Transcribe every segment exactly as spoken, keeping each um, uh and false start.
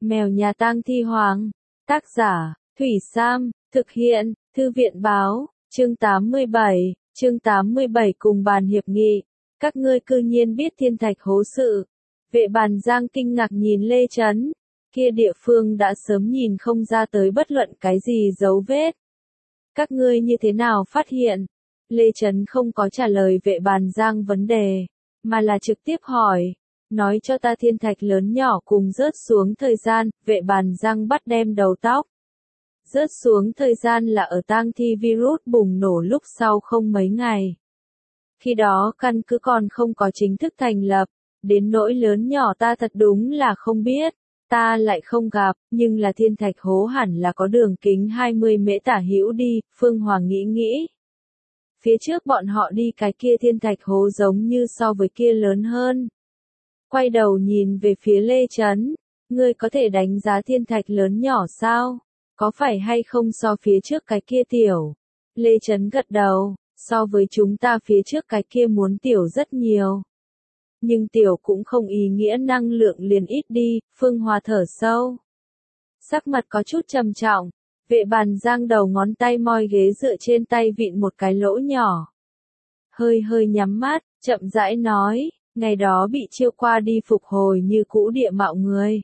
Mèo nhà tang thi hoàng. Tác giả, Thủy Sam, thực hiện, Thư viện báo, chương tám mươi bảy, chương tám mươi bảy cùng bàn hiệp nghị. Các ngươi cư nhiên biết thiên thạch hố sự. Vệ bàn Giang kinh ngạc nhìn Lê Chấn. Kia địa phương đã sớm nhìn không ra tới bất luận cái gì dấu vết. Các ngươi như thế nào phát hiện? Lê Chấn không có trả lời vệ bàn Giang vấn đề, mà là trực tiếp hỏi. Nói cho ta thiên thạch lớn nhỏ cùng rớt xuống thời gian, vệ bàn Giang bắt đem đầu tóc. Rớt xuống thời gian là ở tang thi virus bùng nổ lúc sau không mấy ngày. Khi đó căn cứ còn không có chính thức thành lập, đến nỗi lớn nhỏ ta thật đúng là không biết, ta lại không gặp, nhưng là thiên thạch hố hẳn là có đường kính hai mươi mễ tả hữu đi, Phương Hoàng nghĩ nghĩ. Phía trước bọn họ đi cái kia thiên thạch hố giống như so với kia lớn hơn. Quay đầu nhìn về phía Lê Chấn, ngươi có thể đánh giá thiên thạch lớn nhỏ sao? Có phải hay không so phía trước cái kia tiểu? Lê Chấn gật đầu, so với chúng ta phía trước cái kia muốn tiểu rất nhiều. Nhưng tiểu cũng không ý nghĩa năng lượng liền ít đi, Phương Hòa thở sâu. Sắc mặt có chút trầm trọng, vệ bàn Giang đầu ngón tay moi ghế dựa trên tay vịn một cái lỗ nhỏ. Hơi hơi nhắm mắt, chậm rãi nói, ngày đó bị chiêu qua đi phục hồi như cũ địa mạo người.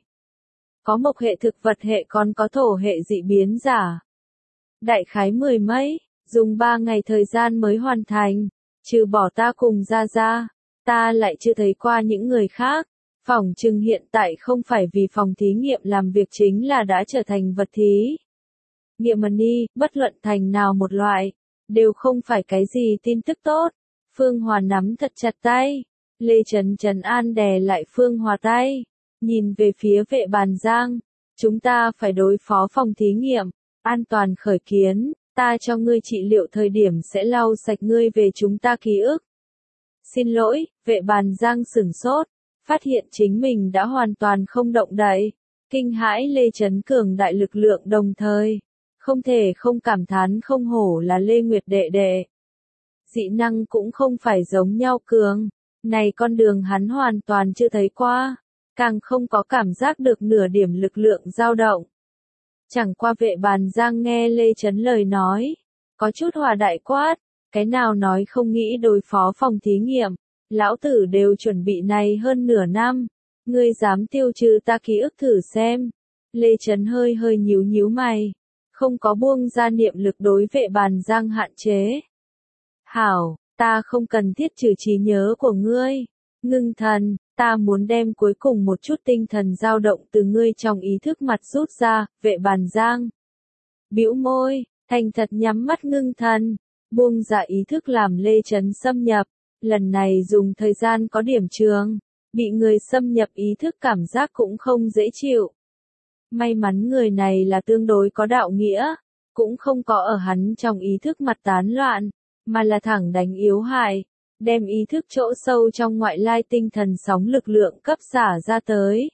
Có mộc hệ thực vật hệ còn có thổ hệ dị biến giả. Đại khái mười mấy, dùng ba ngày thời gian mới hoàn thành, trừ bỏ ta cùng ra ra, ta lại chưa thấy qua những người khác. Phòng trừng hiện tại không phải vì phòng thí nghiệm làm việc chính là đã trở thành vật thí. Nghiệm money, bất luận thành nào một loại, đều không phải cái gì tin tức tốt. Phương Hòa nắm thật chặt tay, Lê Chấn Chấn an đè lại Phương Hòa tay, nhìn về phía vệ bàn Giang, chúng ta phải đối phó phòng thí nghiệm, an toàn khởi kiến, ta cho ngươi trị liệu thời điểm sẽ lau sạch ngươi về chúng ta ký ức. Xin lỗi, vệ bàn Giang sửng sốt, phát hiện chính mình đã hoàn toàn không động đậy, kinh hãi Lê Chấn cường đại lực lượng đồng thời, không thể không cảm thán không hổ là Lê Nguyệt đệ đệ. Dị năng cũng không phải giống nhau cường, này con đường hắn hoàn toàn chưa thấy qua, càng không có cảm giác được nửa điểm lực lượng dao động. Chẳng qua vệ bàn Giang nghe Lê Chấn lời nói, có chút hòa đại quát, cái nào nói không nghĩ đối phó phòng thí nghiệm, lão tử đều chuẩn bị này hơn nửa năm, ngươi dám tiêu trừ ta ký ức thử xem. Lê Chấn hơi hơi nhíu nhíu mày, không có buông ra niệm lực đối vệ bàn Giang hạn chế. Hảo, ta không cần thiết trừ trí nhớ của ngươi, ngưng thần, ta muốn đem cuối cùng một chút tinh thần dao động từ ngươi trong ý thức mặt rút ra, vệ bàn Giang. Bĩu môi, thành thật nhắm mắt ngưng thần, buông ra ý thức làm Lê Chấn xâm nhập, lần này dùng thời gian có điểm trường, bị người xâm nhập ý thức cảm giác cũng không dễ chịu. May mắn người này là tương đối có đạo nghĩa, cũng không có ở hắn trong ý thức mặt tán loạn, mà là thẳng đánh yếu hại, đem ý thức chỗ sâu trong ngoại lai tinh thần sóng lực lượng cấp xả ra tới.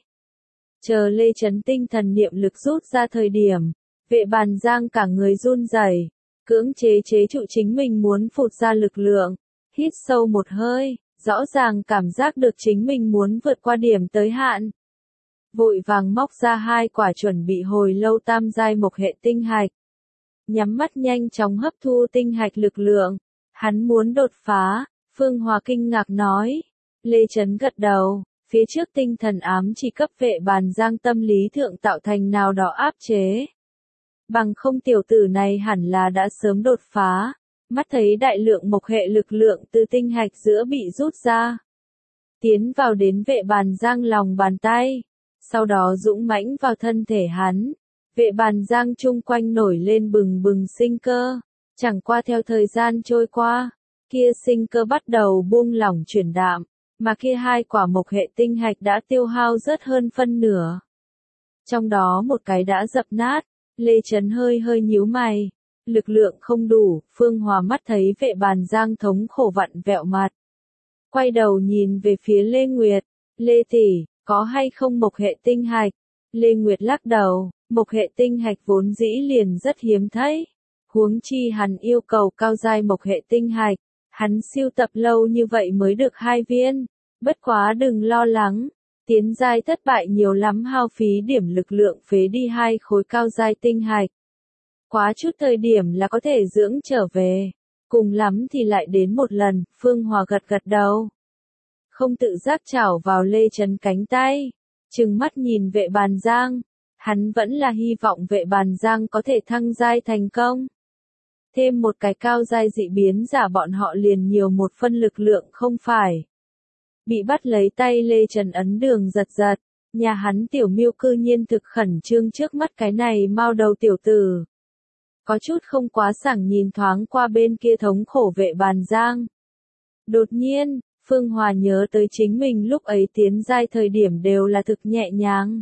Chờ Lê Chấn tinh thần niệm lực rút ra thời điểm, vệ bàn Giang cả người run rẩy, cưỡng chế chế trụ chính mình muốn phụt ra lực lượng, hít sâu một hơi, rõ ràng cảm giác được chính mình muốn vượt qua điểm tới hạn. Vội vàng móc ra hai quả chuẩn bị hồi lâu tam giai mộc hệ tinh hạch. Nhắm mắt nhanh chóng hấp thu tinh hạch lực lượng, hắn muốn đột phá, Phương Hòa kinh ngạc nói. Lê Chấn gật đầu, phía trước tinh thần ám chỉ cấp vệ bàn Giang tâm lý thượng tạo thành nào đó áp chế. Bằng không tiểu tử này hẳn là đã sớm đột phá, mắt thấy đại lượng mộc hệ lực lượng từ tinh hạch giữa bị rút ra. Tiến vào đến vệ bàn Giang lòng bàn tay, sau đó dũng mãnh vào thân thể hắn. Vệ bàn Giang chung quanh nổi lên bừng bừng sinh cơ, chẳng qua theo thời gian trôi qua, kia sinh cơ bắt đầu buông lỏng chuyển đạm, mà kia hai quả mộc hệ tinh hạch đã tiêu hao rất hơn phân nửa. Trong đó một cái đã dập nát, Lê Chấn hơi hơi nhíu mày, lực lượng không đủ, Phương Hòa mắt thấy vệ bàn Giang thống khổ vặn vẹo mặt. Quay đầu nhìn về phía Lê Nguyệt, Lê tỷ, có hay không mộc hệ tinh hạch? Lê Nguyệt lắc đầu. Mộc hệ tinh hạch vốn dĩ liền rất hiếm thấy, huống chi hắn yêu cầu cao giai mộc hệ tinh hạch, hắn siêu tập lâu như vậy mới được hai viên, bất quá đừng lo lắng, Tiến giai thất bại nhiều lắm, hao phí điểm lực lượng, phế đi hai khối cao giai tinh hạch. Quá chút thời điểm là có thể dưỡng trở về. Cùng lắm thì lại đến một lần, Phương Hòa gật gật đầu. Không tự giác chảo vào Lê Trấn cánh tay. Trừng mắt nhìn Vệ Bàn Giang. Hắn vẫn là hy vọng Vệ Bàn Giang có thể thăng giai thành công. Thêm một cái cao giai dị biến giả, bọn họ liền nhiều một phân lực lượng không phải. Bị bắt lấy tay Lê Trấn ấn đường giật giật. Nhà hắn tiểu miêu cư nhiên thực khẩn trương trước mắt cái này mao đầu tiểu tử. Có chút không quá sảng nhìn thoáng qua bên kia thống khổ Vệ Bàn Giang. Đột nhiên, Phương Hòa nhớ tới chính mình lúc ấy tiến giai thời điểm đều là thực nhẹ nhàng.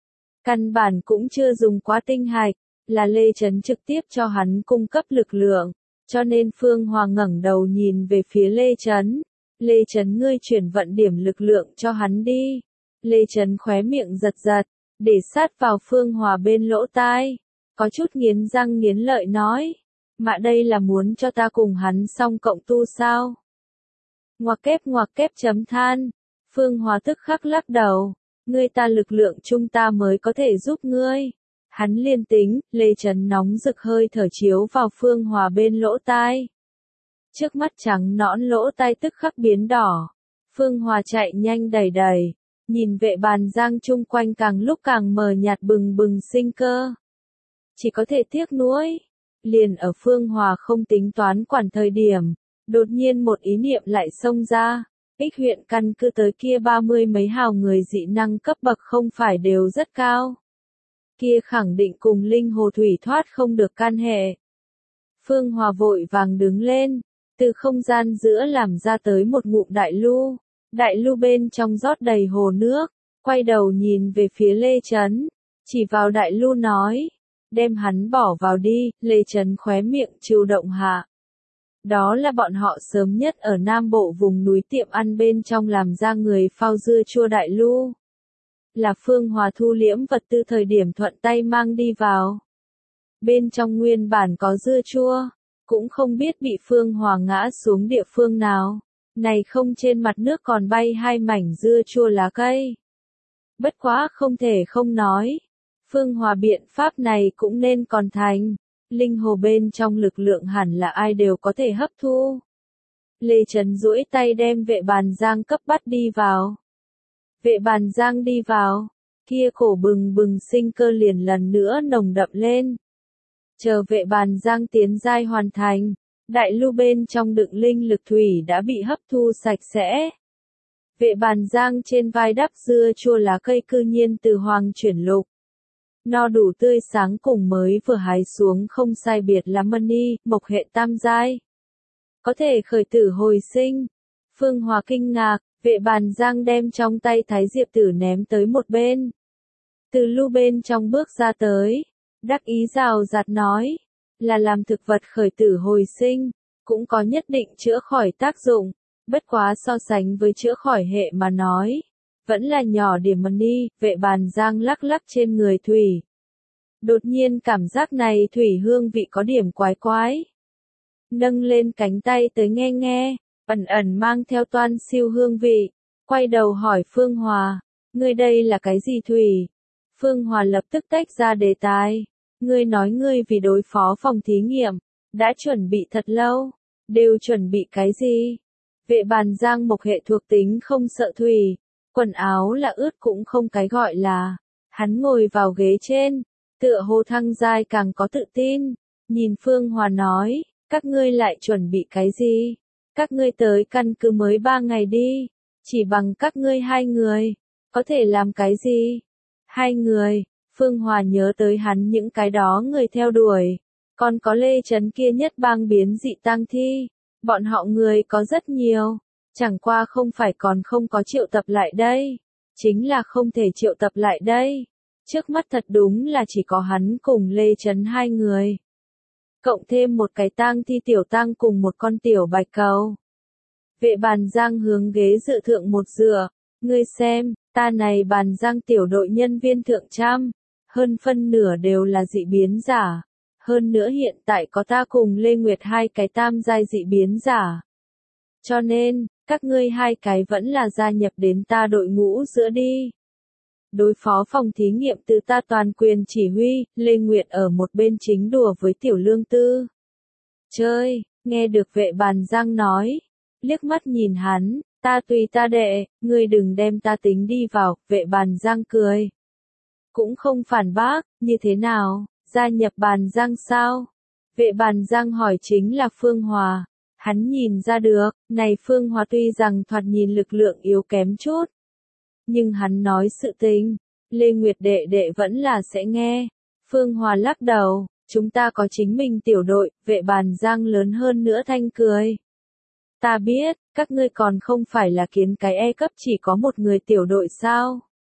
Căn bản cũng chưa dùng quá tinh hạch, là Lê Trấn trực tiếp cho hắn cung cấp lực lượng, cho nên Phương Hòa ngẩng đầu nhìn về phía Lê Trấn. Lê Trấn, ngươi chuyển vận điểm lực lượng cho hắn đi. Lê Trấn khóe miệng giật giật, để sát vào Phương Hòa bên lỗ tai. Có chút nghiến răng nghiến lợi nói. Mà đây là muốn cho ta cùng hắn song cộng tu sao? Ngoặc kép ngoặc kép chấm than. Phương Hòa tức khắc lắc đầu. Ngươi ta lực lượng chúng ta mới có thể giúp ngươi. Hắn liên tính, Lê Trấn nóng rực hơi thở chiếu vào Phương Hòa bên lỗ tai. Trước mắt trắng nõn lỗ tai tức khắc biến đỏ. Phương Hòa chạy nhanh đầy đầy. Nhìn Vệ Bàn Giang chung quanh càng lúc càng mờ nhạt bừng bừng sinh cơ. Chỉ có thể tiếc nuối. Liền ở Phương Hòa không tính toán quản thời điểm. Đột nhiên một ý niệm lại xông ra. Ích huyện căn cứ tới kia ba mươi mấy hào người dị năng cấp bậc không phải đều rất cao. Kia khẳng định cùng linh hồ thủy thoát không được can hệ. Phương Hòa vội vàng đứng lên. Từ không gian giữa làm ra tới một ngụm đại lu. Đại lu bên trong rót đầy hồ nước. Quay đầu nhìn về phía Lê Trấn. Chỉ vào đại lu nói. Đem hắn bỏ vào đi. Lê Trấn khóe miệng chịu động hạ. Đó là bọn họ sớm nhất ở Nam Bộ vùng núi tiệm ăn bên trong làm ra người phao dưa chua đại lu. Là Phương Hòa thu liễm vật tư thời điểm thuận tay mang đi vào. Bên trong nguyên bản có dưa chua. Cũng không biết bị Phương Hòa ngã xuống địa phương nào. Này không, trên mặt nước còn bay hai mảnh dưa chua lá cây. Bất quá không thể không nói. Phương Hòa biện pháp này cũng nên còn thành. Linh hồ bên trong lực lượng hẳn là ai đều có thể hấp thu. Lê Trấn duỗi tay đem Vệ Bàn Giang cấp bắt đi vào. Vệ Bàn Giang đi vào. Kia cổ bừng bừng sinh cơ liền lần nữa nồng đậm lên. Chờ Vệ Bàn Giang tiến giai hoàn thành. Đại lưu bên trong đựng linh lực thủy đã bị hấp thu sạch sẽ. Vệ Bàn Giang trên vai đắp dưa chua lá cây cư nhiên từ hoàng chuyển lục. No đủ tươi sáng cùng mới vừa hái xuống không sai biệt lắm mani, mộc hệ tam giai. Có thể khởi tử hồi sinh. Phương Hòa kinh ngạc, Vệ Bàn Giang đem trong tay Thái Diệp Tử ném tới một bên. Từ lưu bên trong bước ra tới. Đắc ý rào rạt nói. Là làm thực vật khởi tử hồi sinh. Cũng có nhất định chữa khỏi tác dụng. Bất quá so sánh với chữa khỏi hệ mà nói. Vẫn là nhỏ điểm mani. Vệ Bàn Giang lắc lắc trên người thủy. Đột nhiên cảm giác này thủy hương vị có điểm quái quái. Nâng lên cánh tay tới nghe nghe. Ẩn ẩn mang theo toan siêu hương vị. Quay đầu hỏi Phương Hòa. Ngươi đây là cái gì thủy? Phương Hòa lập tức tách ra đề tài. Ngươi nói ngươi vì đối phó phòng thí nghiệm. Đã chuẩn bị thật lâu. Đều chuẩn bị cái gì? Vệ Bàn Giang mộc hệ thuộc tính không sợ thủy. Quần áo là ướt cũng không cái gọi là. Hắn ngồi vào ghế trên. Tựa hồ thăng giai càng có tự tin. Nhìn Phương Hòa nói. Các ngươi lại chuẩn bị cái gì? Các ngươi tới căn cứ mới ba ngày đi. Chỉ bằng các ngươi hai người. Có thể làm cái gì? Hai người. Phương Hòa nhớ tới hắn những cái đó người theo đuổi. Còn có Lê Trấn kia nhất bang biến dị tang thi. Bọn họ người có rất nhiều. Chẳng qua không phải còn không có triệu tập lại đây. Chính là không thể triệu tập lại đây. Trước mắt thật đúng là chỉ có hắn cùng Lê Trấn hai người. Cộng thêm một cái tang thi tiểu tang cùng một con tiểu bạch cầu. Vệ Bàn Giang hướng ghế dự thượng một dựa. Ngươi xem, ta này Bàn Giang tiểu đội nhân viên thượng trăm. Hơn phân nửa đều là dị biến giả. Hơn nữa hiện tại có ta cùng Lê Nguyệt hai cái tam giai dị biến giả. Cho nên, các ngươi hai cái vẫn là gia nhập đến ta đội ngũ giữa đi. đối phó phòng thí nghiệm từ ta toàn quyền chỉ huy, Lê Nguyệt ở một bên chính đùa với Tiểu Lương Tư. Chơi, nghe được Vệ Bàn Giang nói, liếc mắt nhìn hắn, ta tùy ta đệ, ngươi đừng đem ta tính đi vào, Vệ Bàn Giang cười. Cũng không phản bác, như thế nào, gia nhập Bàn Giang sao? Vệ Bàn Giang hỏi chính là Phương Hòa. Hắn nhìn ra được, này Phương Hòa tuy rằng thoạt nhìn lực lượng yếu kém chút. Nhưng hắn nói sự tình, Lê Nguyệt đệ đệ vẫn là sẽ nghe. Phương Hòa lắc đầu, chúng ta có chính mình tiểu đội, Vệ Bàn Giang lớn hơn nữa thanh cười. Ta biết, các ngươi còn không phải là kiến cái E cấp chỉ có một người tiểu đội sao?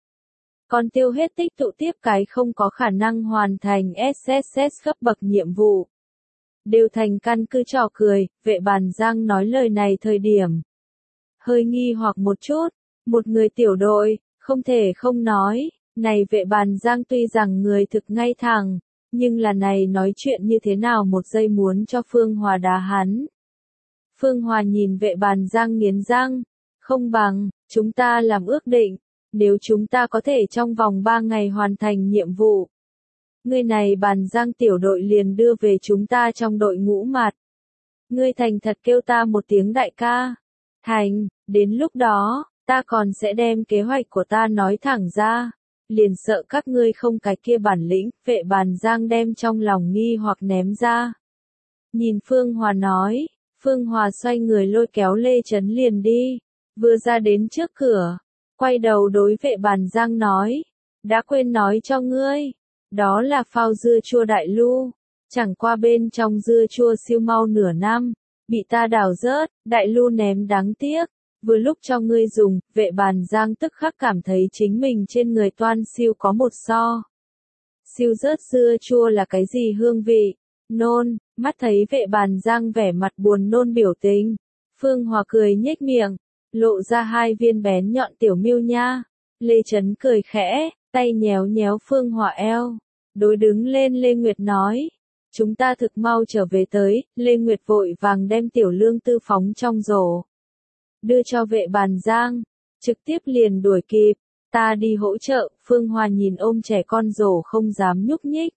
Còn tiêu hết tích tụ tiếp cái không có khả năng hoàn thành ét ét ét cấp bậc nhiệm vụ. Đều thành căn cứ trò cười, Vệ Bàn Giang nói lời này thời điểm. Hơi nghi hoặc một chút, một người tiểu đội, không thể không nói, này Vệ Bàn Giang tuy rằng người thực ngay thẳng, nhưng là này nói chuyện như thế nào một giây muốn cho Phương Hòa đá hắn. Phương Hòa nhìn Vệ Bàn Giang nghiến răng, không bằng, chúng ta làm ước định, nếu chúng ta có thể trong vòng ba ngày hoàn thành nhiệm vụ. Ngươi này Bàn Giang tiểu đội liền đưa về chúng ta trong đội ngũ mặt. Ngươi thành thật kêu ta một tiếng đại ca. Thành, đến lúc đó, ta còn sẽ đem kế hoạch của ta nói thẳng ra. Liền sợ các ngươi không cái kia bản lĩnh, Vệ Bàn Giang đem trong lòng nghi hoặc ném ra. Nhìn Phương Hòa nói, Phương Hòa xoay người lôi kéo Lê Trấn liền đi, vừa ra đến trước cửa, quay đầu đối Vệ Bàn Giang nói, đã quên nói cho ngươi, đó là phao dưa chua đại lưu, chẳng qua bên trong dưa chua siêu mau nửa năm, bị ta đào rớt, đại lưu ném đáng tiếc, vừa lúc cho ngươi dùng, Vệ Bàn Giang tức khắc cảm thấy chính mình trên người toan siêu có một so. Siêu rớt dưa chua là cái gì hương vị? Nôn, mắt thấy Vệ Bàn Giang vẻ mặt buồn nôn biểu tình. Phương Hòa cười nhếch miệng, lộ ra hai viên bén nhọn tiểu miêu nha. Lê Trấn cười khẽ, tay nhéo nhéo Phương Hòa eo. Đối đứng lên Lê Nguyệt nói. Chúng ta thực mau trở về tới, Lê Nguyệt vội vàng đem Tiểu Lương Tư phóng trong rổ. Đưa cho Vệ Bàn Giang, trực tiếp liền đuổi kịp. Ta đi hỗ trợ, Phương Hòa nhìn ôm trẻ con rổ không dám nhúc nhích.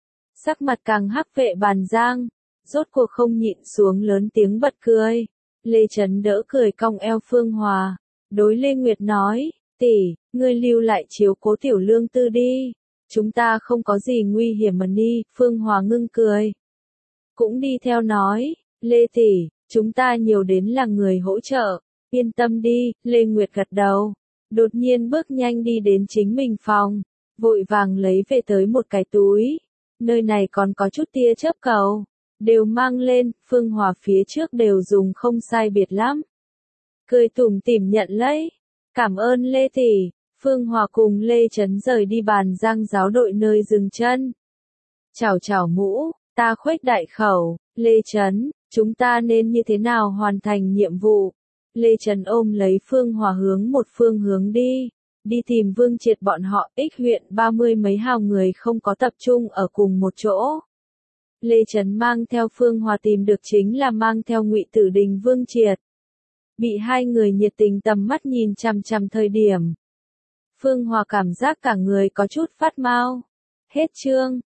Sắc mặt càng hắc Vệ Bàn Giang, rốt cuộc không nhịn xuống lớn tiếng bật cười. Lê Trấn đỡ cười cong eo Phương Hòa, đối Lê Nguyệt nói, tỷ, ngươi lưu lại chiếu cố Tiểu Lương Tư đi, chúng ta không có gì nguy hiểm mà đi, Phương Hòa ngưng cười. Cũng đi theo nói, Lê tỷ, chúng ta nhiều đến là người hỗ trợ, yên tâm đi, Lê Nguyệt gật đầu, đột nhiên bước nhanh đi đến chính mình phòng, vội vàng lấy về tới một cái túi. Nơi này còn có chút tia chớp cầu, đều mang lên, Phương Hòa phía trước đều dùng không sai biệt lắm. Cười tủm tỉm nhận lấy, cảm ơn Lê tỷ, Phương Hòa cùng Lê Trấn rời đi Bàn Giang giáo đội nơi dừng chân. Chào chào mũ, ta khuếch đại khẩu, Lê Trấn, chúng ta nên như thế nào hoàn thành nhiệm vụ? Lê Trấn ôm lấy Phương Hòa hướng một phương hướng đi. Đi tìm Vương Triệt bọn họ, ích huyện ba mươi mấy hào người không có tập trung ở cùng một chỗ. Lê Trấn mang theo Phương Hòa tìm được chính là mang theo Ngụy Tử Đình Vương Triệt. Bị hai người nhiệt tình tầm mắt nhìn chằm chằm thời điểm. Phương Hòa cảm giác cả người có chút phát mau. Hết chương.